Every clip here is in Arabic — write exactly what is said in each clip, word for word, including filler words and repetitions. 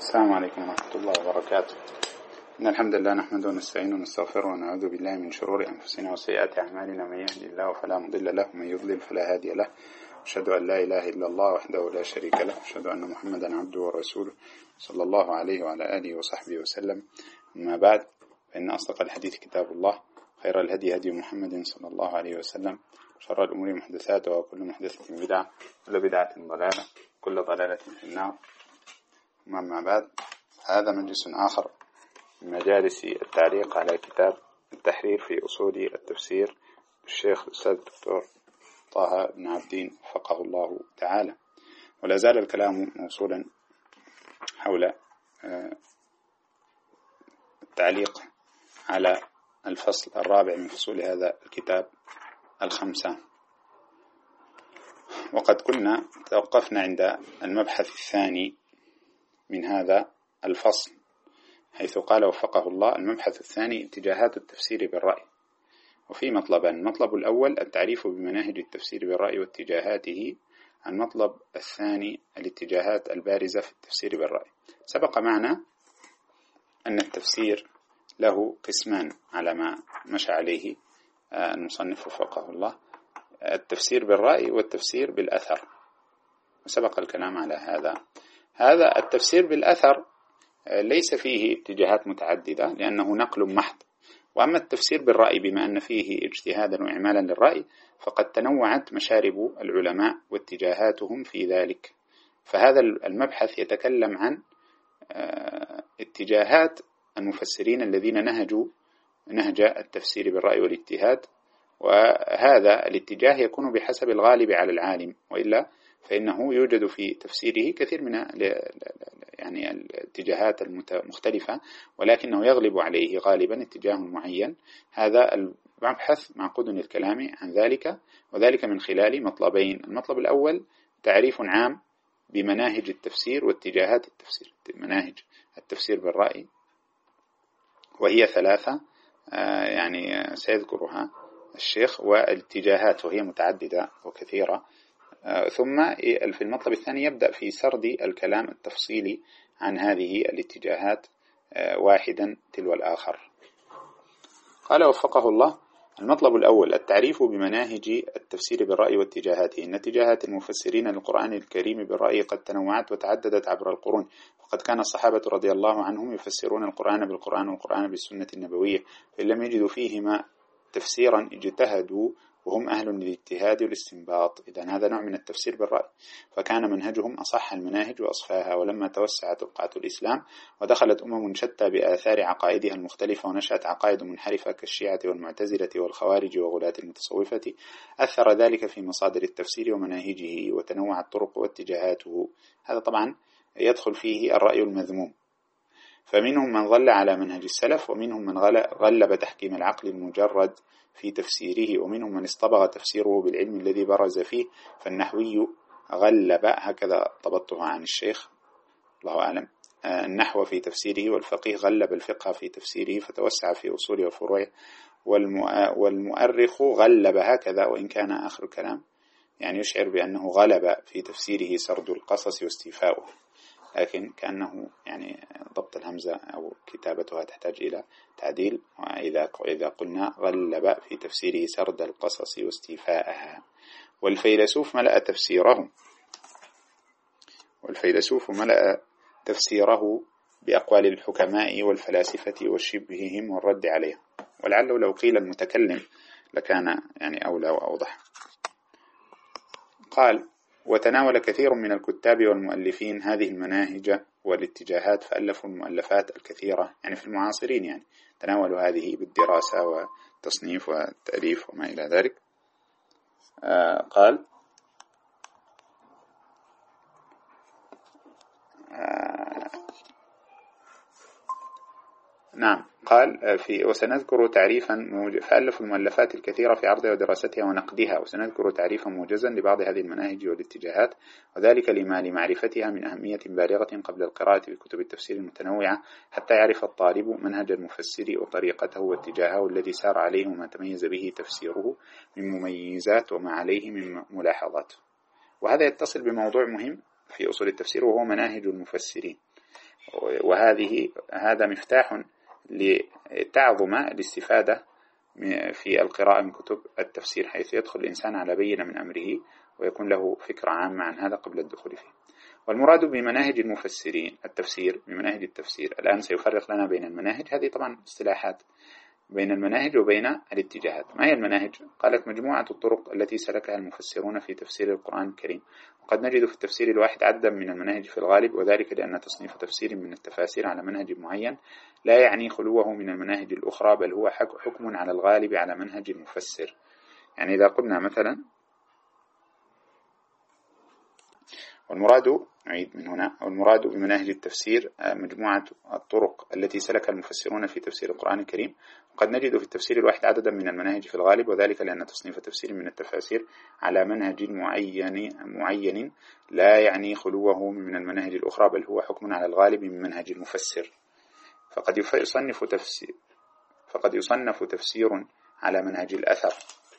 السلام عليكم ورحمة الله وبركاته. إن الحمد لله نحمده ونستعينه ونستغفره ونعوذ بالله من شرور أنفسنا وسيئات أعمالنا، من يهدي الله فلا مضل له ومن يضلل فلا هادي له. أشهد أن لا إله إلا الله وحده لا شريك له، أشهد أن محمدا عبده ورسوله صلى الله عليه وعلى آله وصحبه وسلم. أما بعد، فإن أصدق الحديث كتاب الله، خير الهدي هدي محمد صلى الله عليه وسلم، شر الأمور محدثاتها وكل محدثة بدعة كل بدعة ضلالة كل ضلالة في النار. أما بعد، هذا مجلس آخر من مجالس التعليق على كتاب التحرير في أصول التفسير للشيخ الأستاذ الدكتور طه بن عابدين وفقه الله تعالى. ولا زال الكلام موصولا حول التعليق على الفصل الرابع من فصول هذا الكتاب الخمسة. وقد كنا توقفنا عند المبحث الثاني من هذا الفصل، حيث قال وفقه الله: المبحث الثاني اتجاهات التفسير بالرأي. وفي مطلبان: المطلب الأول التعريف بمناهج التفسير بالرأي واتجاهاته، المطلب الثاني الاتجاهات البارزة في التفسير بالرأي. سبق معنا أن التفسير له قسمان على ما مشى عليه المصنف وفقه الله: التفسير بالرأي والتفسير بالأثر، وسبق الكلام على هذا. هذا التفسير بالأثر ليس فيه اتجاهات متعددة لأنه نقل محض، وأما التفسير بالرأي بما أن فيه اجتهادا وإعمالا للرأي فقد تنوعت مشارب العلماء واتجاهاتهم في ذلك. فهذا المبحث يتكلم عن اتجاهات المفسرين الذين نهجوا نهج التفسير بالرأي والاجتهاد، وهذا الاتجاه يكون بحسب الغالب على العالم، وإلا فإنه يوجد في تفسيره كثير من يعني الاتجاهات المختلفة، ولكنه يغلب عليه غالبا اتجاه معين. هذا المبحث معقود للكلام عن ذلك، وذلك من خلال مطلبين: المطلب الأول تعريف عام بمناهج التفسير واتجاهات التفسير، مناهج التفسير بالرأي، وهي ثلاثة يعني سيذكرها الشيخ، والاتجاهات وهي متعددة وكثيرة. ثم في المطلب الثاني يبدأ في سرد الكلام التفصيلي عن هذه الاتجاهات واحدا تلو الآخر. قال وفقه الله: المطلب الأول التعريف بمناهج التفسير بالرأي واتجاهاته. إن اتجاهات المفسرين للقرآن الكريم بالرأي قد تنوعت وتعددت عبر القرون، وقد كان الصحابة رضي الله عنهم يفسرون القرآن بالقرآن والقرآن بالسنة النبوية، فإن لم يجدوا فيهما تفسيرا اجتهدوا وهم أهل للاجتهاد والاستنباط. إذن هذا نوع من التفسير بالرأي، فكان منهجهم أصح المناهج وأصفاها. ولما توسعت رقعة الإسلام ودخلت أمم شتى بآثار عقائدها المختلفة، ونشأت عقائد منحرفة كالشيعة والمعتزلة والخوارج وغلاة المتصوفة، أثر ذلك في مصادر التفسير ومناهجه، وتنوعت طرق واتجاهاته. هذا طبعا يدخل فيه الرأي المذموم، فمنهم من ظل على منهج السلف، ومنهم من غلب تحكيم العقل المجرد في تفسيره، ومنهم من اصطبغ تفسيره بالعلم الذي برز فيه. فالنحوي غلب، هكذا ضبطها عن الشيخ الله أعلم، النحو في تفسيره، والفقيه غلب الفقه في تفسيره فتوسع في أصوله وفروعه، والمؤرخ غلب، هكذا، وإن كان آخر الكلام يعني يشعر بأنه غلب في تفسيره سرد القصص واستيفاؤه، لكن كأنه يعني ضبط الهمزة أو كتابتها تحتاج إلى تعديل. وإذا إذا قلنا غلب في تفسيره سرد القصص واستيفاءها. والفيلسوف ملأ تفسيره والفيلسوف ملأ تفسيره بأقوال الحكماء والفلاسفة وشبههم والرد عليها، ولعله لو قيل المتكلم لكان يعني أولى وأوضح. قال: وتناول كثير من الكتاب والمؤلفين هذه المناهج والاتجاهات، فألفوا المؤلفات الكثيرة يعني في المعاصرين، يعني تناولوا هذه بالدراسة والتصنيف والتأليف وما إلى ذلك. آه قال آه نعم قال في وسنذكر تعريفا موجز، فألفوا المؤلفات الكثيرة في عرضها ودراستها ونقدها، وسنذكر تعريفا موجزا لبعض هذه المناهج والاتجاهات، وذلك لما لمعرفتها من أهمية بالغة قبل القراءة بكتب التفسير المتنوعة، حتى يعرف الطالب منهج المفسر وطريقته واتجاهه الذي سار عليه وما تميز به تفسيره من مميزات وما عليه من ملاحظات. وهذا يتصل بموضوع مهم في أصول التفسير، وهو مناهج المفسرين. وهذه هذا مفتاح لتعظم الاستفادة في القراءة من كتب التفسير، حيث يدخل الإنسان على بينة من أمره ويكون له فكرة عامة عن هذا قبل الدخول فيه. والمراد بمناهج المفسرين التفسير بمناهج التفسير، الآن سيفرق لنا بين المناهج، هذه طبعا اصطلاحات، بين المناهج وبين الاتجاهات. ما هي المناهج؟ قالت مجموعة الطرق التي سلكها المفسرون في تفسير القرآن الكريم، وقد نجد في التفسير الواحد عددا من المناهج في الغالب، وذلك لأن تصنيف تفسير من التفاسير على منهج معين لا يعني خلوه من المناهج الأخرى، بل هو حكم على الغالب على منهج المفسر. يعني إذا قلنا مثلا، والمراد أعيد من هنا، والمراد بمناهج التفسير مجموعة الطرق التي سلكها المفسرون في تفسير القرآن الكريم، وقد نجد في التفسير الواحد عددا من المناهج في الغالب، وذلك لأن تصنيف تفسير من التفاسير على منهج معين معين لا يعني خلوه من المناهج الأخرى، بل هو حكم على الغالب من منهج المفسر. فقد يصنف تفسير فقد يصنف تفسير على منهج الأثر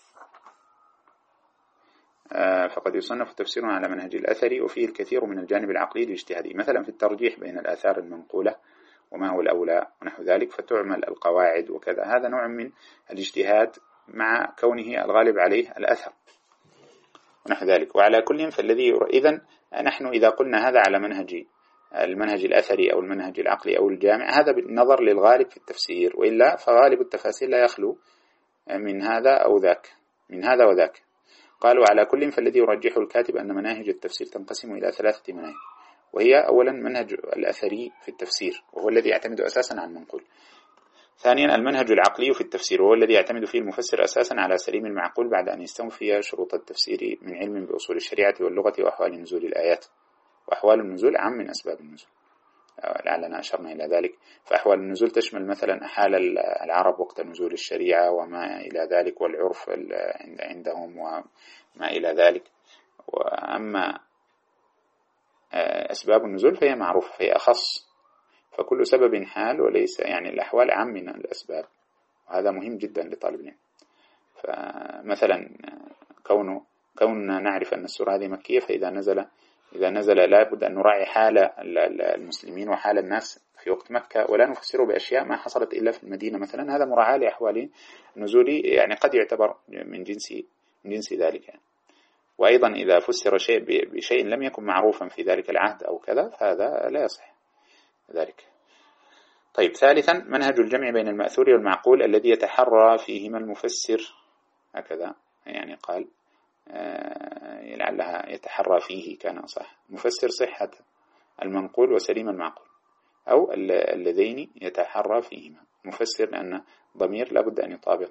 فقد يصنف تفسير على منهج الأثر، وفيه الكثير من الجانب العقلي الاجتهادي، مثلا في الترجيح بين الآثار المنقولة وما هو الأولى ونحو ذلك، فتعمل القواعد وكذا. هذا نوع من الاجتهاد مع كونه الغالب عليه الأثر ونحو ذلك. وعلى كل فالذي إذن نحن إذا قلنا هذا على منهج المنهج الأثري أو المنهج العقلي أو الجامع، هذا بالنظر للغالب في التفسير، وإلا فغالب التفاسير لا يخلو من هذا أو ذاك، من هذا وذاك. قالوا على كل فالذي يرجحه الكاتب أن مناهج التفسير تنقسم إلى ثلاثة مناهج، وهي أولا منهج الأثري في التفسير، وهو الذي يعتمد أساسا على المنقول. ثانيا المنهج العقلي في التفسير، وهو الذي يعتمد فيه المفسر أساسا على سليم المعقول بعد أن يستوفي شروط التفسير من علم بأصول الشريعة واللغة وأحوال نزول الآيات. وأحوال النزول عام من أسباب النزول، لعلنا أشرنا إلى ذلك. فأحوال النزول تشمل مثلا أحال العرب وقت نزول الشريعة وما إلى ذلك، والعرف عندهم وما إلى ذلك. وأما أسباب النزول فهي معروفة، فهي أخص، فكل سبب حال، وليس يعني الأحوال عام من الأسباب، وهذا مهم جدا لطالب العلم. فمثلا كونه كوننا نعرف أن السورة هذه مكية، فإذا نزل إذا نزل لابد أن نراعي حال المسلمين وحال الناس في وقت مكة، ولا نفسره بأشياء ما حصلت إلا في المدينة مثلا. هذا مراعاة لأحوال النزول، يعني قد يعتبر من جنس من جنس ذلك يعني. وأيضا إذا فسر شيء بشيء لم يكن معروفا في ذلك العهد أو كذا، فهذا لا يصح ذلك. طيب، ثالثا منهج الجمع بين المأثور والمعقول الذي يتحرى فيهما المفسر، هكذا يعني قال آه لعلها يتحرى فيه كان صح، مفسر صحة المنقول وسليم المعقول، أو اللذين يتحرى فيهما مفسر، لأن ضمير لابد أن يطابق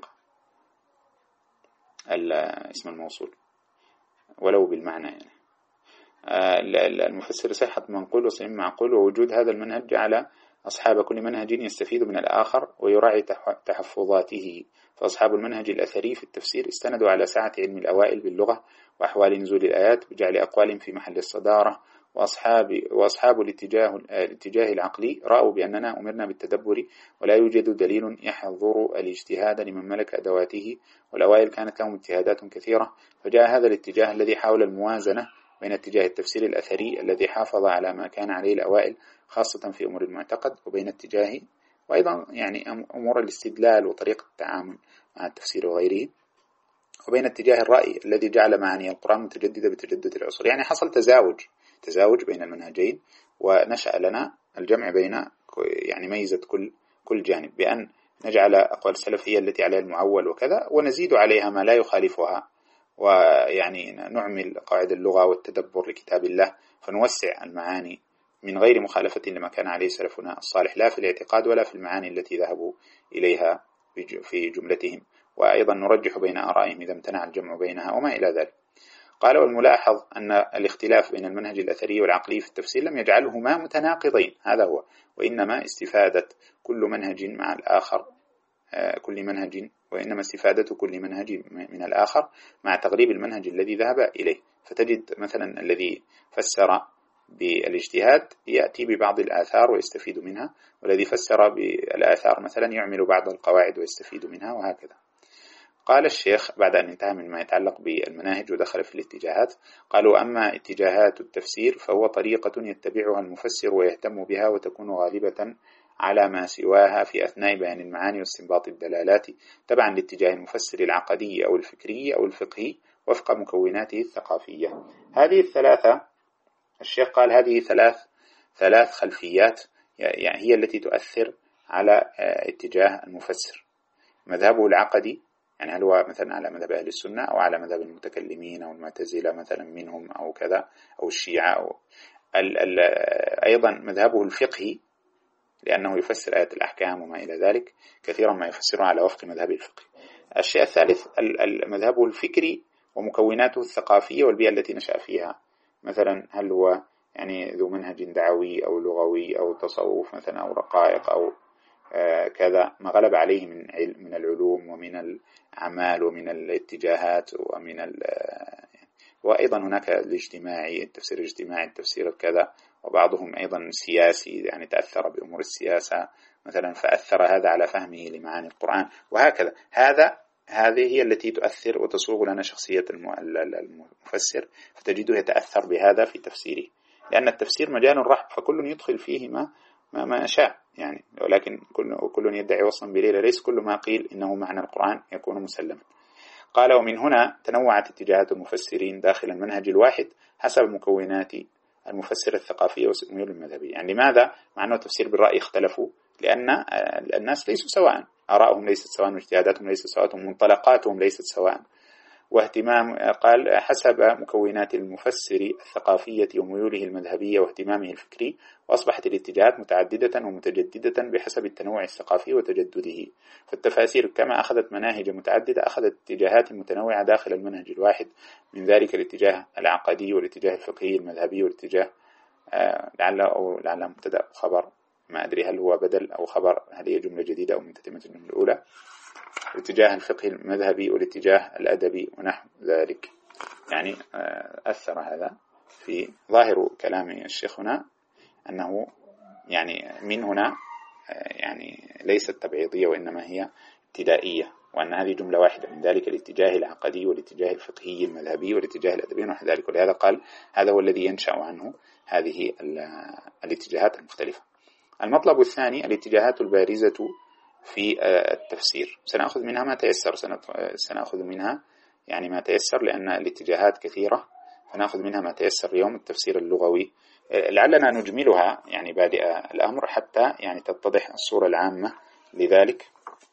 اسم الموصول ولو بالمعنى يعني. آه المفسر صحة منقول وسليم معقول، ووجود هذا المنهج جعل أصحاب كل منهج يستفيد من الآخر ويراعي تحفظاته. فأصحاب المنهج الأثري في التفسير استندوا على سعة علم الأوائل باللغة وأحوال نزول الآيات بجعل أقوال في محل الصدارة، وأصحاب, وأصحاب الاتجاه, الاتجاه العقلي رأوا بأننا أمرنا بالتدبر ولا يوجد دليل يحظر الاجتهاد لمن ملك أدواته، والأوائل كانت لهم اجتهادات كثيرة، فجاء هذا الاتجاه الذي حاول الموازنة بين اتجاه التفسير الأثري الذي حافظ على ما كان عليه الأوائل خاصة في أمور المعتقد، وبين اتجاه وأيضا يعني أمور الاستدلال وطريقة التعامل مع التفسير وغيره، وبين اتجاه الرأي الذي جعل معاني القرآن متجددة بتجدد العصر. يعني حصل تزاوج تزاوج بين المنهجين، ونشأ لنا الجمع بين يعني ميزة كل كل جانب، بأن نجعل أقوال السلف هي التي عليها المعول وكذا، ونزيد عليها ما لا يخالفها، ويعني نعمل قواعد اللغة والتدبر لكتاب الله، فنوسع المعاني من غير مخالفة لما كان عليه سلفنا الصالح، لا في الاعتقاد ولا في المعاني التي ذهبوا إليها في جملتهم، وأيضا نرجح بين آرائهم إذا امتنع الجمع بينها وما إلى ذلك. قال والملاحظ أن الاختلاف بين المنهج الأثري والعقلي في التفسير لم يجعلهما متناقضين، هذا هو، وإنما استفادة كل منهج مع الآخر كل منهج وإنما استفادة كل منهج من الآخر مع تغريب المنهج الذي ذهب إليه. فتجد مثلا الذي فسر بالاجتهاد يأتي ببعض الآثار ويستفيد منها، والذي فسر بالآثار مثلا يعمل بعض القواعد ويستفيد منها، وهكذا. قال الشيخ بعد أن انتهى من ما يتعلق بالمناهج ودخل في الاتجاهات، قالوا: أما اتجاهات التفسير فهو طريقة يتبعها المفسر ويهتم بها وتكون غالبة على ما سواها في أثناء بيان المعاني واستنباط الدلالات تبعا لاتجاه المفسر العقدي أو الفكري أو الفقهي وفق مكوناته الثقافية. هذه الثلاثة، الشيخ قال هذه ثلاث ثلاث خلفيات يعني هي التي تؤثر على اتجاه المفسر: مذهبه العقدي، يعني هل هو مثلا على مذهب أهل السنة أو على مذهب المتكلمين أو المعتزلة مثلا منهم أو كذا أو الشيعة، أو ال ال أيضا مذهبه الفقهي لأنه يفسر آيات الأحكام وما إلى ذلك، كثيرا ما يفسره على وفق مذهب الفقه. الشيء الثالث مذهبه الفكري ومكوناته الثقافية والبيئة التي نشأ فيها، مثلا هل هو يعني ذو منهج دعوي أو لغوي أو تصوف مثلا أو رقائق أو آه كذا، ما غلب عليه من من العلوم ومن الأعمال ومن الاتجاهات ومن وأيضا هناك الاجتماعي، التفسير الاجتماعي، التفسير الكذا، وبعضهم أيضا سياسي يعني تأثر بأمور السياسة مثلا فأثر هذا على فهمه لمعاني القرآن، وهكذا. هذا هذه هي التي تؤثر وتصوغ لنا شخصية المفسر، فتجده يتأثر بهذا في تفسيره، لأن التفسير مجال رحب فكل يدخل فيه ما ما, ما شاء يعني، ولكن كل, كل يدعي وصلا بليلة، ليس كل ما قيل إنه معنى القرآن يكون مسلما. قال: ومن هنا تنوعت اتجاهات المفسرين داخل المنهج الواحد حسب مكونات المفسر الثقافية والميول المذهبي. يعني لماذا؟ مع أنه تفسير بالرأي اختلفوا، لأن الناس ليسوا سواء، آراءهم ليست سواء واجتهاداتهم ليست سواء ومنطلقاتهم ليست سواء، واهتمام قال حسب مكونات المفسر الثقافية وميوله المذهبية واهتمامه الفكري، وأصبحت الاتجاهات متعددة ومتجددة بحسب التنوع الثقافي وتجدده. فالتفاسير كما أخذت مناهج متعددة أخذت اتجاهات متنوعة داخل المنهج الواحد، من ذلك الاتجاه العقدي والاتجاه الفقهي المذهبي والاتجاه آه لعل أو لعل مبتدأ خبر، ما أدري هل هو بدل أو خبر، هل هي جملة جديدة أو من تتمة الجملة الأولى، الاتجاه الفقهي المذهبي والاتجاه الأدبي ونحو ذلك. يعني أثر هذا في ظاهر كلام الشيخ هنا أنه يعني من هنا يعني ليست تبعيضية وإنما هي ابتدائية، وأن هذه جملة واحدة، من ذلك الاتجاه العقدي والاتجاه الفقهي المذهبي والاتجاه الأدبي ونحو ذلك. ولهذا قال هذا هو الذي ينشأ عنه هذه الاتجاهات المختلفة. المطلب الثاني الاتجاهات البارزة في التفسير، سنأخذ منها ما تيسر، سنأخذ منها يعني ما تيسر لأن الاتجاهات كثيرة، فنأخذ منها ما تيسر اليوم. التفسير اللغوي لعلنا نجملها يعني بادئ الأمر حتى يعني تتضح الصورة العامة. لذلك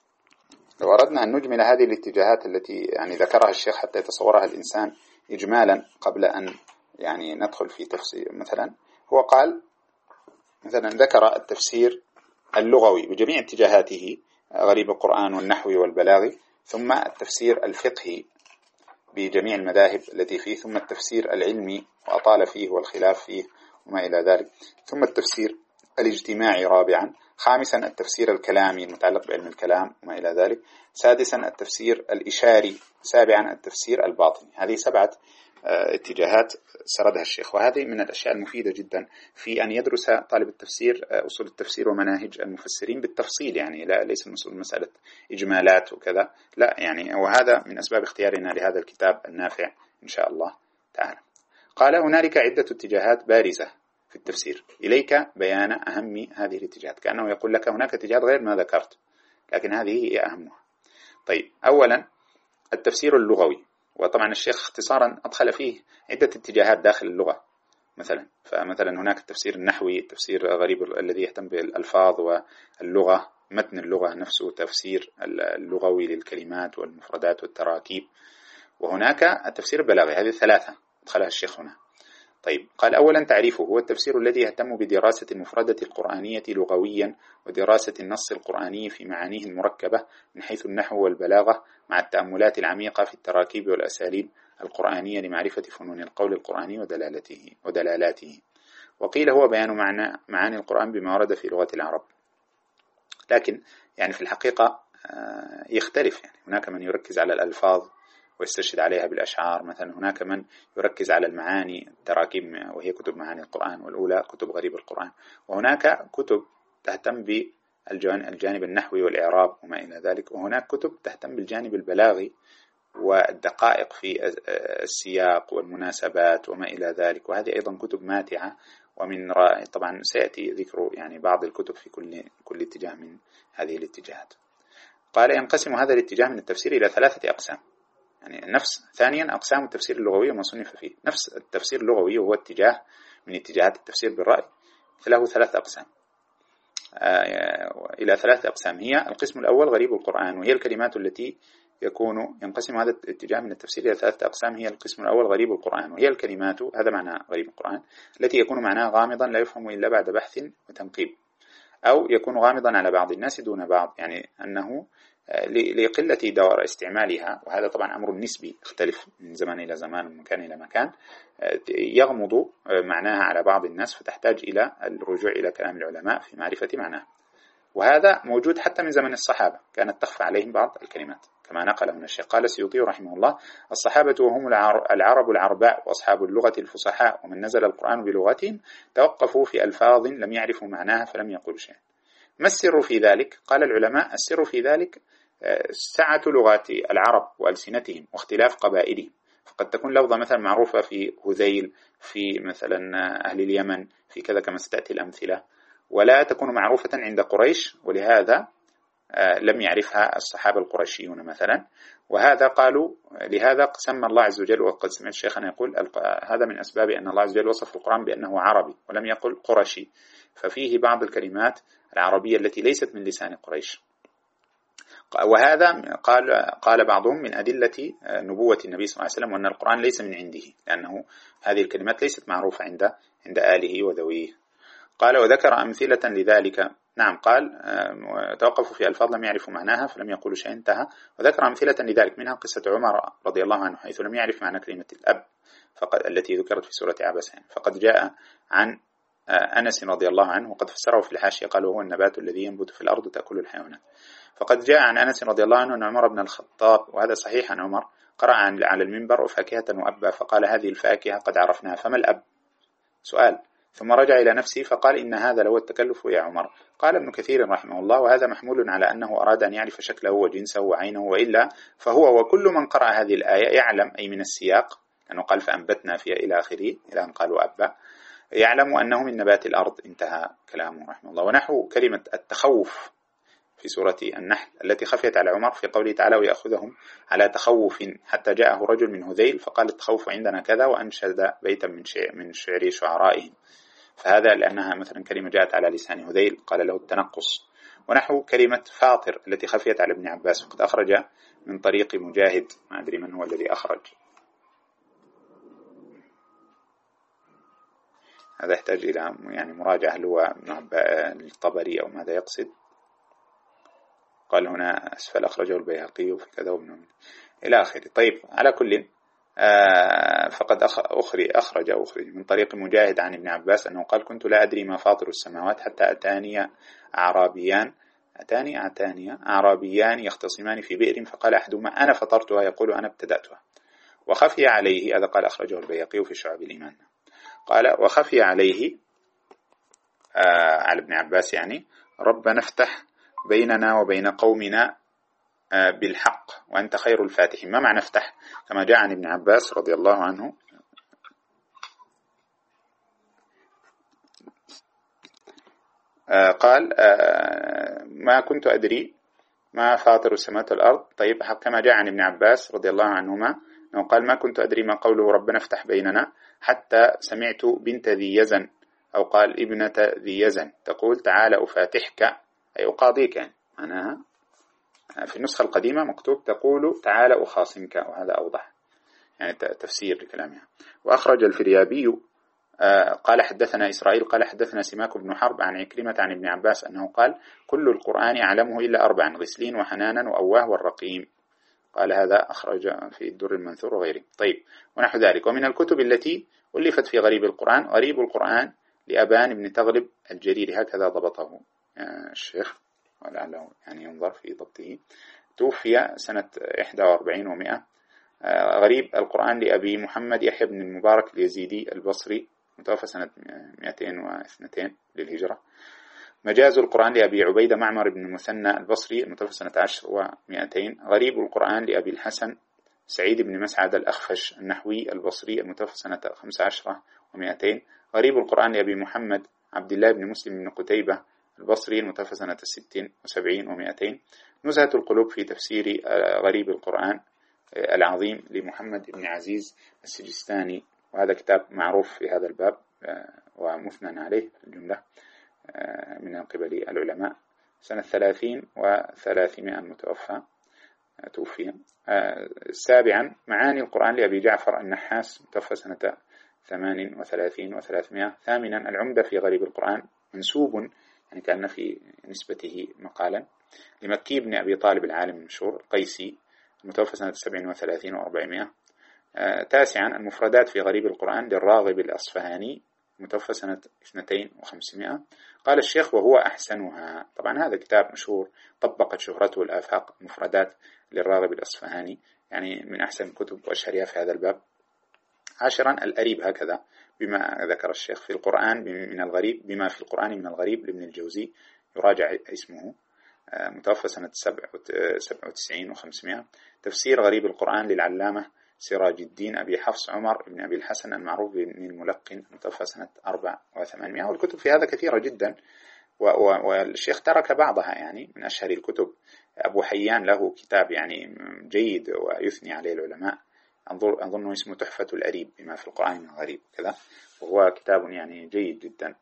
لو أردنا أن نجمل هذه الاتجاهات التي يعني ذكرها الشيخ حتى يتصورها الإنسان إجمالا قبل أن يعني ندخل في تفسير، مثلا هو قال مثلا ذكر التفسير اللغوي بجميع اتجاهاته، غريب القرآن والنحوي والبلاغي، ثم التفسير الفقهي بجميع المذاهب التي فيه، ثم التفسير العلمي وأطال فيه والخلاف فيه وما إلى ذلك، ثم التفسير الاجتماعي رابعا، خامسا التفسير الكلامي المتعلق بعلم الكلام وما إلى ذلك، سادسا التفسير الإشاري، سابعا التفسير الباطني. هذه سبعة اتجاهات سردها الشيخ، وهذه من الأشياء المفيدة جدا في أن يدرس طالب التفسير أصول التفسير ومناهج المفسرين بالتفصيل، يعني لا ليس المسؤول مسألة إجمالات وكذا، لا يعني، وهذا من أسباب اختيارنا لهذا الكتاب النافع إن شاء الله تعالى. قال: هنالك عدة اتجاهات بارزة في التفسير، إليك بيان أهم هذه الاتجاهات، كأنه يقول لك هناك اتجاهات غير ما ذكرت لكن هذه هي أهمها. طيب، أولا التفسير اللغوي، وطبعا الشيخ اختصارا أدخل فيه عدة اتجاهات داخل اللغة مثلا، فمثلا هناك التفسير النحوي، التفسير غريب الذي يهتم بالألفاظ واللغة، متن اللغة نفسه، تفسير اللغوي للكلمات والمفردات والتراكيب، وهناك التفسير البلاغي. هذه الثلاثة أدخلها الشيخ هنا. طيب، قال: أولا تعريفه، هو التفسير الذي يهتم بدراسة المفردة القرآنية لغويا ودراسة النص القرآني في معانيه المركبة من حيث النحو والبلاغة، مع التأملات العميقة في التراكيب والأساليب القرآنية لمعرفة فنون القول القرآني ودلالته ودلالاته. وقيل هو بيان معنى معاني القرآن بما ورد في لغة العرب، لكن يعني في الحقيقة يختلف، يعني هناك من يركز على الألفاظ ويستشهد عليها بالأشعار مثلا، هناك من يركز على المعاني التراكيب وهي كتب معاني القرآن، والأولى كتب غريب القرآن، وهناك كتب تهتم الجانب النحوي والإعراب وما إلى ذلك، وهناك كتب تهتم بالجانب البلاغي والدقائق في السياق والمناسبات وما إلى ذلك، وهذه أيضا كتب ماتعة. ومن رأي طبعا سيأتي ذكر يعني بعض الكتب في كل كل اتجاه من هذه الاتجاهات. قال ينقسم هذا الاتجاه من التفسير إلى ثلاثة أقسام، يعني نفس ثانيا أقسام التفسير اللغوي وما صنف فيه. نفس التفسير اللغوي وهو اتجاه من اتجاهات التفسير بالرأي له ثلاث أقسام، آه إلى ثلاث أقسام. هي القسم الأول غريب القرآن، وهي الكلمات التي يكون ينقسم هذا الاتجاه من التفسير إلى ثلاثة أقسام. هي القسم الأول غريب القرآن، وهي الكلمات، هذا معنى غريب القرآن، التي يكون معناها غامضا لا يفهم إلا بعد بحث وتنقيب، أو يكون غامضا على بعض الناس دون بعض، يعني أنه لقلة دور استعمالها، وهذا طبعا أمر نسبي يختلف من زمان إلى زمان ومن مكان إلى مكان، يغمض معناها على بعض الناس فتحتاج إلى الرجوع إلى كلام العلماء في معرفة معناها. وهذا موجود حتى من زمن الصحابة، كانت تخفى عليهم بعض الكلمات كما نقل من الشيخ. قال السيوطي رحمه الله: الصحابة وهم العرب العرباء وأصحاب اللغة الفصحاء، ومن نزل القرآن بلغتهم توقفوا في ألفاظ لم يعرفوا معناها فلم يقولوا شيئا. ما السر في ذلك؟ قال العلماء: السر في ذلك سعة لغات العرب وألسنتهم واختلاف قبائلهم، فقد تكون لفظة مثلا معروفة في هذيل، في مثلا أهل اليمن، في كذا كما ستأتي الأمثلة، ولا تكون معروفة عند قريش، ولهذا لم يعرفها الصحابة القرشيون مثلا. وهذا قالوا لهذا سمى الله عز وجل، وقد سمعت شيخنا يقول هذا من أسباب أن الله عز وجل وصف القرآن بأنه عربي ولم يقل قرشي، ففيه بعض الكلمات العربية التي ليست من لسان قريش. وهذا قال قال بعضهم من أدلة نبوة النبي صلى الله عليه وسلم، وأن القرآن ليس من عنده، لأنه هذه الكلمات ليست معروفة عند عند آله وذويه. قال وذكر أمثلة لذلك. نعم، قال توقفوا في ألفاظ لم يعرفوا معناها فلم يقولوا شيئا، انتهى. وذكر أمثلة لذلك، منها قصة عمر رضي الله عنه حيث لم يعرف معنى كلمة الأب فقد التي ذكرت في سورة عبسة، فقد جاء عن أنس رضي الله عنه وقد فسره في الحاشية قال هو النبات الذي ينبت في الأرض تأكل الحيوانات. فقد جاء عن أنس رضي الله عنه أن عمر بن الخطاب، وهذا صحيح عن عمر، قرأ على المنبر وفاكهة وأبا، فقال هذه الفاكهة قد عرفناها فما الأب؟ سؤال. ثم رجع إلى نفسه فقال إن هذا لو التكلف يا عمر. قال ابن كثير رحمه الله: وهذا محمول على أنه أراد أن يعرف شكله وجنسه وعينه، وإلا فهو وكل من قرأ هذه الآية يعلم، أي من السياق، لأنه قال فأنبتنا فيها إلى آخره إلى أن قالوا أبا، يعلم أنه من نبات الأرض، انتهى كلامه رحمه الله. ونحو كلمة التخوف في سورة النحل التي خفيت على عمر في قوله تعالى ويأخذهم على تخوف حتى جاءه رجل من هذيل فقال التخوف عندنا كذا، وأنشد بيتا من شعر من شعر شعرائهم، فهذا لأنها مثلا كلمة جاءت على لسان هذيل قال له التنقص. ونحو كلمة فاطر التي خفيت على ابن عباس وقد أخرج من طريق مجاهد، ما أدري من هو الذي أخرج، هذا يحتاج إلى يعني مراجعة، هل هو الطبري أو ماذا يقصد. قال هنا أسفل أخرجه البيهقي في كذا وابن إلى آخره. طيب، على كل آه فقد أخرج أخرج أخرج من طريق مجاهد عن ابن عباس أنه قال كنت لا أدري ما فاطر السماوات حتى أتاني أعرابيان أتاني أتاني أعرابيان يختصمان في بئر فقال أحدهما أنا فطرتها يقول أنا ابتدأتها، وخفي عليه، هذا قال أخرجه البيهقي في شعب الإيمان، قال وخفي عليه آه على ابن عباس يعني ربنا افتح بيننا وبين قومنا بالحق وأنت خير الفاتحين. ما معنى افتح؟ كما جاء عن ابن عباس رضي الله عنه قال ما كنت أدري ما فاطر السماوات والأرض. طيب، كما جاء عن ابن عباس رضي الله عنهما أنه قال ما كنت أدري ما قوله ربنا افتح بيننا حتى سمعت بنت ذي يزن، أو قال ابنة ذي يزن تقول تعالى أفاتحك أي أقاضيك، يعني معناها في النسخة القديمة مكتوب تقول تعالى أخاصمك، وهذا أوضح يعني تفسير لكلامها. وأخرج الفريابي قال حدثنا إسرائيل قال حدثنا سماك بن حرب عن عكرمة عن ابن عباس أنه قال كل القرآن أعلمه إلا أربعا غسلين وحنانا وأواه والرقيم. قال هذا أخرج في الدر المنثور وغيره. طيب، ونحو ذلك. ومن الكتب التي ألفت في غريب القرآن غريب القرآن لأبان بن تغلب الجريري، هكذا ضبطه الشيخ ولعله يعني ينظر في ضبطه، توفي سنة إحدى وأربعين ومئة. غريب القرآن لأبي محمد يحيى بن المبارك اليزيدي البصري، متوفى سنة مئتين واثنين للهجرة. مجاز القرآن لأبي عبيدة معمر بن المثنى البصري المتوفى سنة عشر ومئتين. غريب القرآن لأبي الحسن سعيد بن مسعد الأخفش النحوي البصري المتوفى سنة خمس عشرة ومئتين. غريب القرآن لأبي محمد عبد الله بن مسلم بن قتيبة البصري المتوفى سنة ست وسبعين ومئتين. نزهة القلوب في تفسير غريب القرآن العظيم لمحمد بن عزيز السجستاني، وهذا كتاب معروف في هذا الباب ومثنى عليه الجملة من قبل العلماء. سنة ثلاثين وثلاثمائة المتوفى توفي. سابعا معاني القرآن لأبي جعفر النحاس متوفى سنة ثمان وثلاثين وثلاثمائة. ثامنا العمدة في غريب القرآن منسوب يعني كان في نسبته مقالا لمكي بن أبي طالب العالم المشهور القيسي المتوفى سنة سبع وثلاثين وأربعمائة. تاسعا المفردات في غريب القرآن للراغب الأصفهاني متوفى سنة اثنتين وخمسمائة. قال الشيخ وهو أحسنها. طبعا هذا كتاب مشهور طبقت شهرته الآفاق. مفردات للراغب الأصفهاني يعني من أحسن الكتب وأشهرها في هذا الباب. عاشرا الأريب هكذا بما ذكر الشيخ في القرآن من الغريب بما في القرآن من الغريب لابن الجوزي يراجع اسمه متوفى سنة سبع وتسعين وخمسمائة. تفسير غريب القرآن للعلامة سراج الدين أبي حفص عمر بن أبي الحسن المعروف بن الملقن متوفى سنة أربع وثمانمائة. والكتب في هذا كثيرة جدا والشيخ ترك بعضها يعني من أشهر الكتب. أبو حيان له كتاب يعني جيد ويثني عليه العلماء أظن اسمه تحفة الأريب بما في القرآن من الغريب كذا، وهو كتاب يعني جيد جدا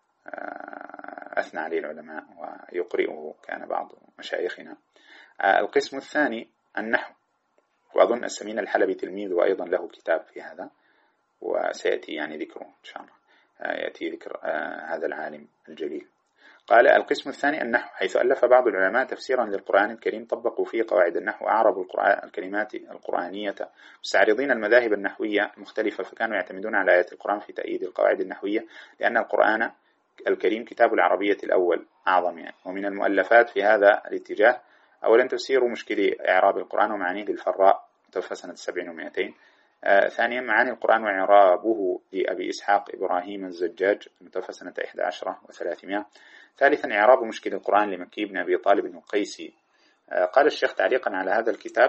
أثنى عليه العلماء ويقرئه كان بعض مشايخنا. القسم الثاني النحو، وأظن السمين الحلبي تلميذ وأيضا له كتاب في هذا وسيأتي يعني ذكره إن شاء الله، يأتي ذكر هذا العالم الجليل. قال القسم الثاني النحو، حيث ألف بعض العلماء تفسيرا للقرآن الكريم طبقوا فيه قواعد النحو، أعربوا الكلمات القرآنية مستعرضين المذاهب النحوية المختلفة، فكانوا يعتمدون على آيات القرآن في تأييد القواعد النحوية، لأن القرآن الكريم كتاب العربية الأول أعظم يعني. ومن المؤلفات في هذا الاتجاه أولا تفسير مشكل إعراب القرآن ومعانيه للفراء متوفى سنة سبعين ومئتين. آه ثانيا معاني القرآن وإعرابه لأبي إسحاق إبراهيم الزجاج متوفى سنة إحدى عشرة وثلاثمائة. ثالثا إعراب مشكل القرآن لمكي بن أبي طالب القيسي. آه قال الشيخ تعليقا على هذا الكتاب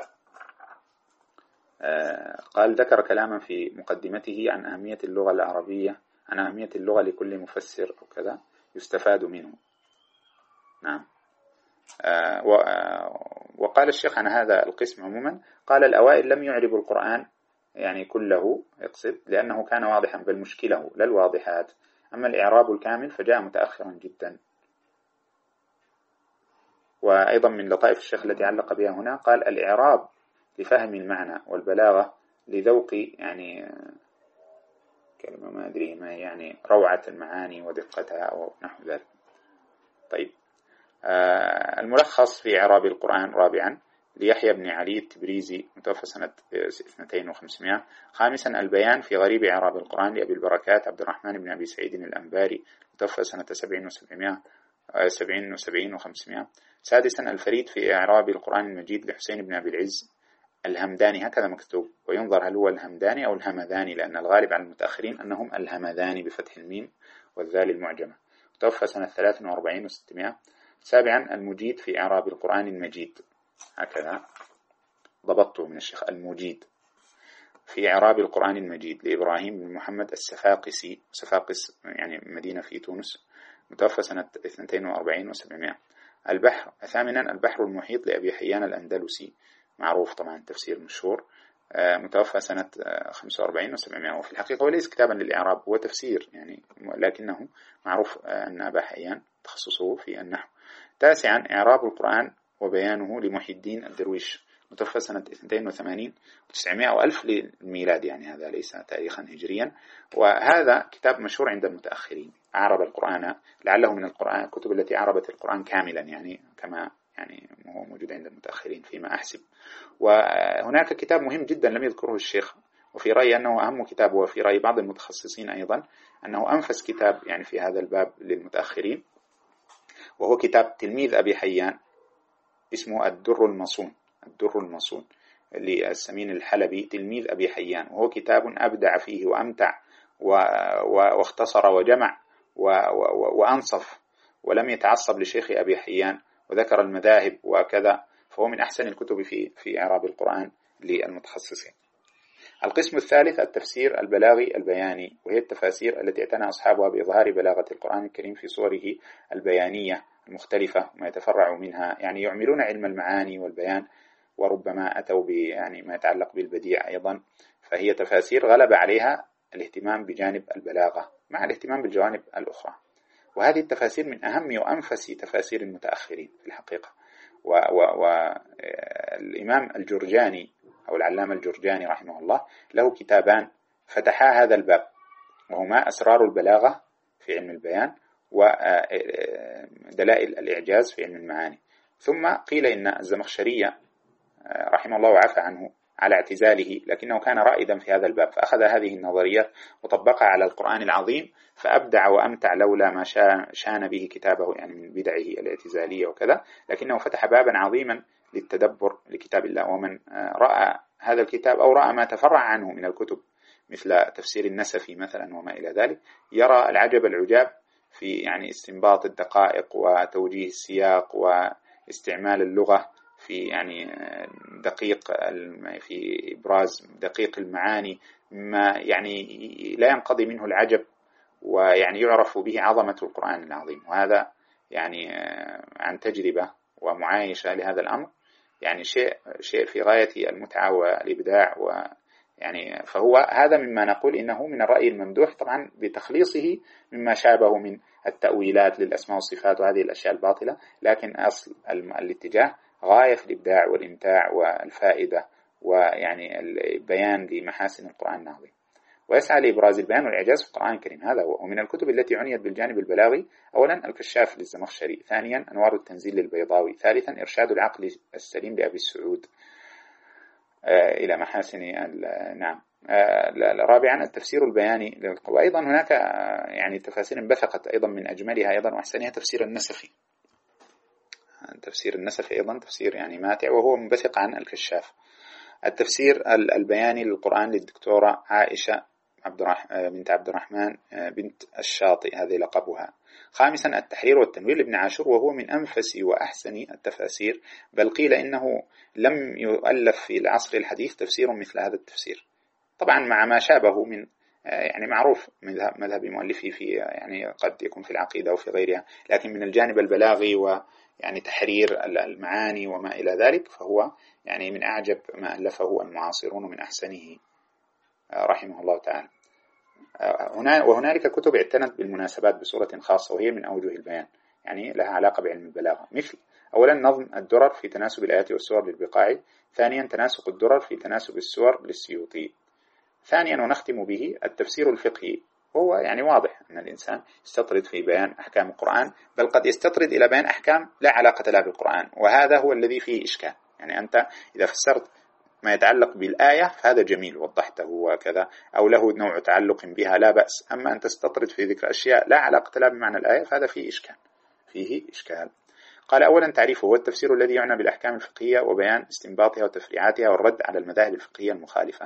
آه قال ذكر كلاما في مقدمته عن أهمية اللغة العربية، عن أهمية اللغة لكل مفسر أو كذا يستفاد منه. نعم. آه وقال الشيخ عن هذا القسم عموما قال الأوائل لم يعربوا القرآن يعني كله يقصد لأنه كان واضحا بل مشكله لا الواضحات، أما الإعراب الكامل فجاء متأخرا جدا. وأيضا من لطائف الشيخ التي علق بها هنا قال الإعراب لفهم المعنى والبلاغة لذوق يعني كلمة ما أدري ما يعني روعة المعاني ودقتها أو نحو ذلك. طيب آه الملخص في إعراب القرآن رابعا ليحيى بن علي التبريزي متوفى سنة اثنتين وخمسمائة. خامسا البيان في غريب إعراب القرآن لأبي البركات عبد الرحمن بن أبي سعيد الأنباري متوفى سنة سبعين وسبعمائة سبعين وسبعين وخمسمائة. سادسا الفريد في إعراب القرآن المجيد لحسين بن أبي العز الهمداني هكذا مكتوب، وينظر هل هو الهمداني أو الهمذاني لأن الغالب على المتأخرين أنهم الهمذاني بفتح الميم والذال المعجمة متوفى سنة ثلاث وأربعين وستمائة. سابعا المجيد في إعراب القرآن المجيد هكذا ضبطته من الشيخ المجيد في إعراب القرآن المجيد لإبراهيم بن محمد السفاقسي، سفاقس يعني مدينة في تونس متوفى سنة اثنتين وأربعين وسبعمائة. البحر ثامنا البحر المحيط لأبي حيان الأندلسي معروف طبعا تفسير مشهور متوفى سنة خمسة وأربعين وسبعمائة. وفي الحقيقة هو ليس كتابا للإعراب هو تفسير يعني، لكنه معروف أن أبا حيان تخصصه في النحو. تاسعا إعراب القرآن وبيانه لمحي الدين الدرويش متوفى سنة اثنتين وثمانين وتسعمائة وألف للميلاد يعني هذا ليس تاريخا هجريا. وهذا كتاب مشهور عند المتأخرين أعرب القرآن، لعله من القرآن الكتب التي عربت القرآن كاملا يعني كما يعني هو موجود عند المتأخرين فيما أحسب. وهناك كتاب مهم جدا لم يذكره الشيخ وفي رأيي أنه أهم كتاب، وفي رأي بعض المتخصصين أيضا أنه أنفس كتاب يعني في هذا الباب للمتأخرين، وهو كتاب تلميذ أبي حيان اسمه الدر المصون. الدر المصون للسمين الحلبي تلميذ أبي حيان، وهو كتاب أبدع فيه وأمتع واختصر وجمع وأنصف ولم يتعصب لشيخ أبي حيان وذكر المذاهب وكذا، فهو من أحسن الكتب في في إعراب القرآن للمتخصصين. القسم الثالث التفسير البلاغي البياني، وهي التفاسير التي اعتنى أصحابها بإظهار بلاغة القرآن الكريم في صوره البيانية المختلفة وما يتفرع منها، يعني يعملون علم المعاني والبيان، وربما أتوا يعني ما يتعلق بالبديع أيضا. فهي تفاسير غلب عليها الاهتمام بجانب البلاغة مع الاهتمام بالجوانب الأخرى، وهذه التفاسير من أهم وأنفس تفاسير المتأخرين في الحقيقة. والإمام الجرجاني أو العلامة الجرجاني رحمه الله له كتابان فتحا هذا الباب، وهما أسرار البلاغة في علم البيان ودلائل الإعجاز في علم المعاني. ثم قيل إن الزمخشري رحمه الله وعفى عنه على اعتزاله، لكنه كان رائدا في هذا الباب، فأخذ هذه النظريات وطبقها على القرآن العظيم فأبدع وأمتع لولا ما شان به كتابه، يعني من بدعه الاعتزالية وكذا، لكنه فتح بابا عظيما للتدبر لكتاب الله. ومن رأى هذا الكتاب أو رأى ما تفرع عنه من الكتب مثل تفسير النسفي مثلا وما إلى ذلك، يرى العجب العجاب في يعني استنباط الدقائق وتوجيه السياق واستعمال اللغة في يعني دقيق في إبراز دقيق المعاني، ما يعني لا ينقضي منه العجب، ويعني يعرف به عظمة القرآن العظيم. وهذا يعني عن تجربة ومعايشة لهذا الأمر، يعني شيء شيء في غاية المتعة والإبداع، ويعني فهو هذا مما نقول إنه من الرأي الممدوح، طبعا بتخليصه مما شابه من التأويلات للأسماء والصفات وهذه الأشياء الباطلة، لكن أصل الاتجاه غاية في الإبداع والإمتاع والفائدة ويعني البيان لمحاسن القرآن العظيم، ويسعى لإبراز البيان والإعجاز في القرآن الكريم. هذا هو. ومن الكتب التي عنيت بالجانب البلاغي أولا الكشاف للزمخشري، ثانيا أنوار التنزيل للبيضاوي، ثالثا إرشاد العقل السليم لأبي السعود آه إلى محاسن نعم آه رابعا التفسير البياني، وأيضا هناك آه يعني تفاسير انبثقت أيضا من أجملها أيضا وأحسنها تفسير النسفي. تفسير النسفي أيضا تفسير يعني ماتع وهو منبثق عن الكشاف. التفسير البياني للقرآن للدكتورة عائشة عبد الرحمن بنت عبد الرحمن بنت الشاطئ، هذه لقبها. خامسا التحرير والتنوير لابن عاشور، وهو من أنفس وأحسن التفاسير، بل قيل إنه لم يؤلف في العصر الحديث تفسير مثل هذا التفسير، طبعا مع ما شابه من يعني معروف مذهب مذهب مؤلفه في يعني قد يكون في العقيدة وفي غيرها، لكن من الجانب البلاغي ويعني تحرير المعاني وما إلى ذلك فهو يعني من أعجب ما ألفه المعاصرون من أحسنه رحمه الله تعالى. هنا وهنالك كتب اعتنت بالمناسبات بصورة خاصة، وهي من أوجه البيان يعني لها علاقة بعلم البلاغة، مثل أولا نظم الدرر في تناسب الآيات والسور للبقاعي، ثانيا تناسق الدرر في تناسب السور للسيوطي، ثانيا ونختم به التفسير الفقهي، هو يعني واضح أن الإنسان يستطرد في بيان أحكام القرآن، بل قد يستطرد إلى بيان أحكام لا علاقة لها بالقرآن، وهذا هو الذي فيه إشكال. يعني أنت إذا فسرت ما يتعلق بالآية فهذا جميل وضحته وكذا، أو له نوع تعلق بها لا بأس، أما أن تستطرد في ذكر أشياء لا علاقة لها بمعنى الآية فهذا فيه إشكال فيه إشكال. قال أولا تعريفه هو التفسير الذي يعنى بالأحكام الفقهية وبيان استنباطها وتفريعاتها والرد على المذاهب الفقهية المخالفة.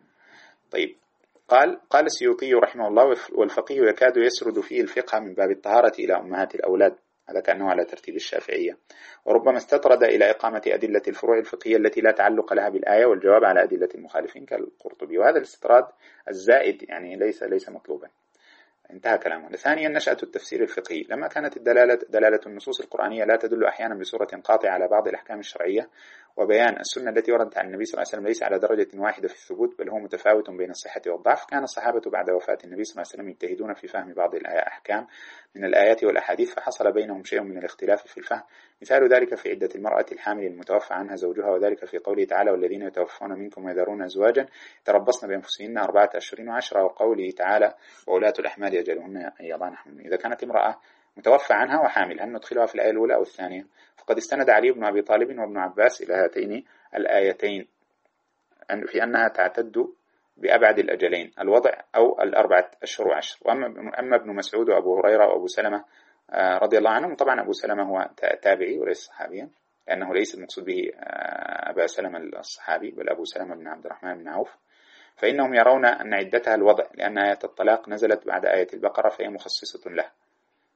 طيب قال قال السيوطي رحمه الله والفقيه يكاد يسرد فيه الفقه من باب الطهارة إلى أمهات الأولاد، هذا كأنه على ترتيب الشافعية، وربما استطرد إلى إقامة أدلة الفروع الفقهية التي لا تعلق لها بالآية والجواب على أدلة المخالفين كالقرطبي، وهذا الاستطراد الزائد يعني ليس ليس مطلوبا. انتهى كلامه. ثانيا نشأة التفسير الفقهي، لما كانت الدلالة دلالة النصوص القرآنية لا تدل أحيانا بصورة قاطعة على بعض الأحكام الشرعية، وبيان السنة التي وردت عن النبي صلى الله عليه وسلم ليس على درجة واحدة في الثبوت بل هو متفاوت بين الصحة والضعف، كان الصحابة بعد وفاة النبي صلى الله عليه وسلم يجتهدون في فهم بعض الأحكام من الآيات والأحاديث، فحصل بينهم شيء من الاختلاف في الفهم. مثال ذلك في عدة المرأة الحامل المتوفى عنها زوجها، وذلك في قوله تعالى والذين يتوفون منكم ويذرون أزواجا تربصن بأنفسهن أربعة أشهر وعشرة، وقوله تعالى وأولاة الأحمال يجعلهن أن يضعن حملهن. إذا كانت امرأة متوفى عنها وحامل هل ندخلها في الآية الأولى أو الثانية؟ فقد استند علي بن أبي طالب وابن عباس إلى هاتين الآيتين في أنها تعتد بأبعد الأجلين الوضع أو الأربعة أشهر وعشر. وأما ابن مسعود وأبو هريرة وأبو سلمة رضي الله عنهم، طبعا أبو سلمة هو تابعي وليس صحابيا، لأنه ليس المقصود به أبا سلمة الصحابي بل أبو سلمة بن عبد الرحمن بن عوف، فإنهم يرون أن عدتها الوضع، لأن آية الطلاق نزلت بعد آية البقرة فهي مخصصة له.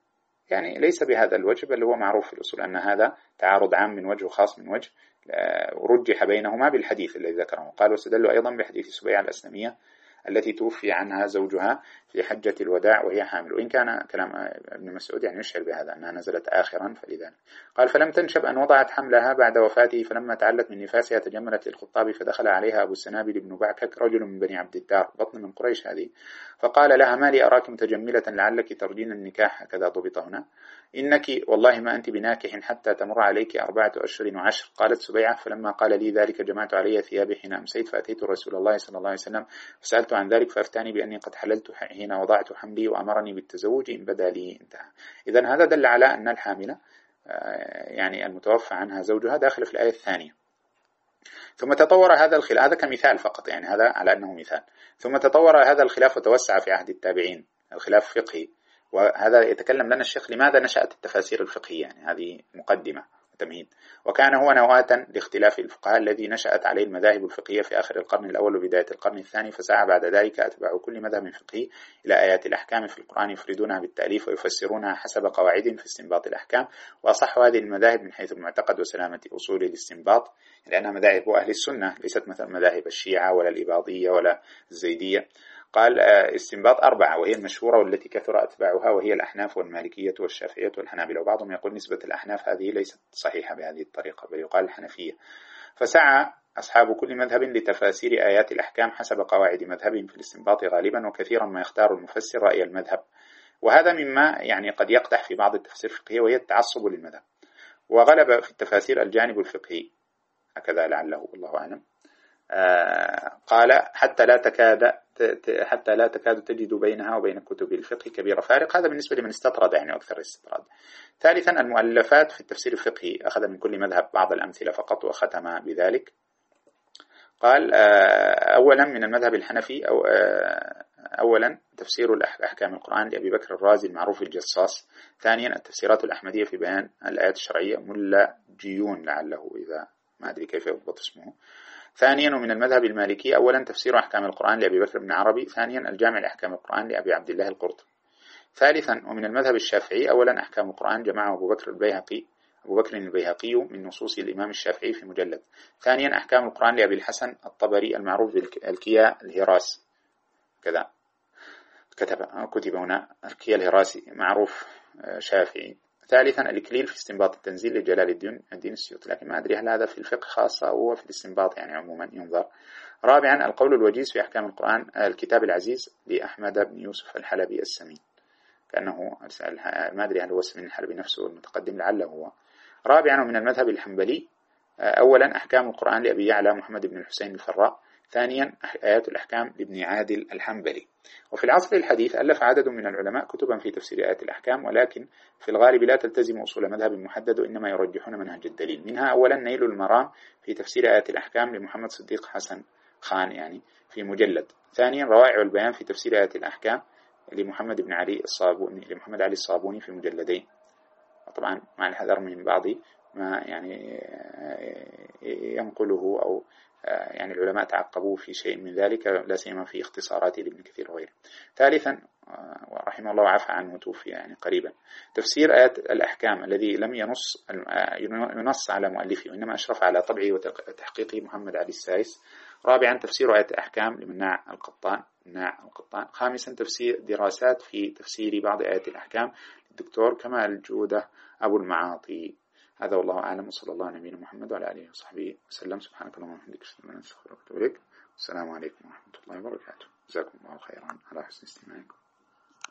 يعني ليس بهذا الوجه، بل هو معروف في الأصول أن هذا تعارض عام من وجه وخاص من وجه، رجح بينهما بالحديث الذي ذكره. قال واستدلوا أيضا بحديث سبيعة الأسلمية التي توفي عنها زوجها في حجة الوداع وهي حامل، وإن كان كلام ابن مسعود يعني يشعر بهذا أنها نزلت آخرا فلذلك. قال فلم تنشب أن وضعت حملها بعد وفاته، فلما تعلت من نفاسها تجملت للخطاب، فدخل عليها أبو السنابل بن بعكك رجل من بني عبد الدار بطن من قريش هذه، فقال لها ما لي أراك متجملة لعلك ترجين النكاح، هكذا ضبط هنا، إنك والله ما أنت بناكح حتى تمر عليك أربعة أشهر وعشر. قالت سبيعة فلما قال لي ذلك جمعت علي ثيابي حين أمسيت، فأتيت رسول الله صلى الله عليه وسلم فسألت عن ذلك، فأفتاني بأني قد حللت حين وضعت حملي وأمرني بالتزوج إن بدا لي. انتهى. إذن هذا دل على أن الحاملة يعني المتوفى عنها زوجها داخل في الآية الثانية. ثم تطور هذا الخلاف، هذا كمثال فقط، يعني هذا على أنه مثال. ثم تطور هذا الخلاف وتوسع في عهد التابعين، الخلاف فقهي، وهذا يتكلم لنا الشيخ لماذا نشأت التفاسير الفقهية، يعني هذه مقدمة وتمهيد. وكان هو نواة لاختلاف الفقهاء الذي نشأت عليه المذاهب الفقهية في آخر القرن الأول وبداية القرن الثاني، فسعى بعد ذلك أتباع كل مذهب فقهي إلى آيات الأحكام في القرآن يفردونها بالتأليف ويفسرونها حسب قواعد في استنباط الأحكام. وأصح هذه المذاهب من حيث المعتقد وسلامة أصول الاستنباط، لأنها مذاهب أهل السنة ليست مثل مذاهب الشيعة ولا الإباضية ولا الزيدية. قال استنباط أربعة وهي المشهورة والتي كثر أتباعها، وهي الأحناف والمالكية والشافعية والحنابلة، وبعضهم يقول نسبة الأحناف هذه ليست صحيحة بهذه الطريقة بل يقال الحنفية. فسعى أصحاب كل مذهب لتفاسير آيات الأحكام حسب قواعد مذهبهم في الاستنباط غالبا، وكثيرا ما يختار المفسر رأي المذهب، وهذا مما يعني قد يقدح في بعض التفسير الفقهية وهي التعصب للمذهب. وغلب في التفاسير الجانب الفقهي هكذا لعله، الله أعلم. آه قال حتى لا تكاد حتى لا تكاد تجد بينها وبين كتب الفقه كبير فارق، هذا بالنسبة لمن استطرد يعني أكثر استطراد. ثالثا المؤلفات في التفسير الفقهي، أخذ من كل مذهب بعض الأمثلة فقط وختم بذلك. قال آه أولا من المذهب الحنفي أو آه أولا تفسير أحكام القرآن لأبي بكر الرازي المعروف الجصاص. ثانيا التفسيرات الأحمدية في بيان الآيات الشرعية، ملا جيون لعله إذا ما أدري كيف يضبط اسمه. ثانيا ومن المذهب المالكي أولا تفسير أحكام القرآن لأبي بكر بن عربي. ثانيا الجامع لأحكام القرآن لأبي عبد الله القرطبي. ثالثا ومن المذهب الشافعي أولا أحكام القرآن جمعه أبو بكر البيهقي أبو بكر البيهقي من نصوص الإمام الشافعي في مجلد. ثانيا أحكام القرآن لأبي الحسن الطبري المعروف بالكياء الهراس، كذا كتب كتب هنا الكياء الهراسي معروف شافعي. ثالثا الإكليل في استنباط التنزيل لجلال الدين الدين السيوطي، لكن ما أدري هل هذا في الفقه خاصة أو في الاستنباط يعني عموما ينظر. رابعا القول الوجيز في أحكام القرآن الكتاب العزيز لأحمد بن يوسف الحلبي السمين، كأنه ما أدري هل هو السمين الحلبي نفسه المتقدم لعله هو. رابعا ومن المذهب الحنبلي أولا أحكام القرآن لأبي يعلى محمد بن الحسين الفراء. ثانيا آيات الأحكام لابن عادل الحنبلي. وفي العصر الحديث ألف عدد من العلماء كتبا في تفسير آيات الأحكام، ولكن في الغالب لا تلتزم أصول مذهب محدد وإنما يرجحون منهج الدليل. منها أولا نيل المرام في تفسير آيات الأحكام لمحمد صديق حسن خان يعني في مجلد. ثانيا روائع البيان في تفسير آيات الأحكام لمحمد بن علي الصابوني لمحمد علي الصابوني في مجلدين، طبعا مع الحذر من بعض ما يعني ينقله أو يعني العلماء تعقبوا في شيء من ذلك، لا سيما في اختصارات لابن كثير وغيره. ثالثا ورحمه الله وعفى عنه توفي يعني قريبا تفسير آيات الأحكام الذي لم ينص ينص على مؤلفه وإنما أشرف على طبعه وتحقيقه محمد علي السايس. رابعا تفسير آيات الأحكام لمناع القطان مناع القطان. خامسا تفسير دراسات في تفسير بعض آيات الأحكام للدكتور كمال الجودة أبو المعاطي. هذا والله أعلم، وصلى الله على نبينا محمد وعلى آله وصحبه وسلم. سبحانك اللهم وبحمدك أشهد أن لا إله إلا أنت أستغفرك وأتوب إليك. والسلام عليكم ورحمة الله وبركاته. جزاكم الله خيرا على حسن استماعكم.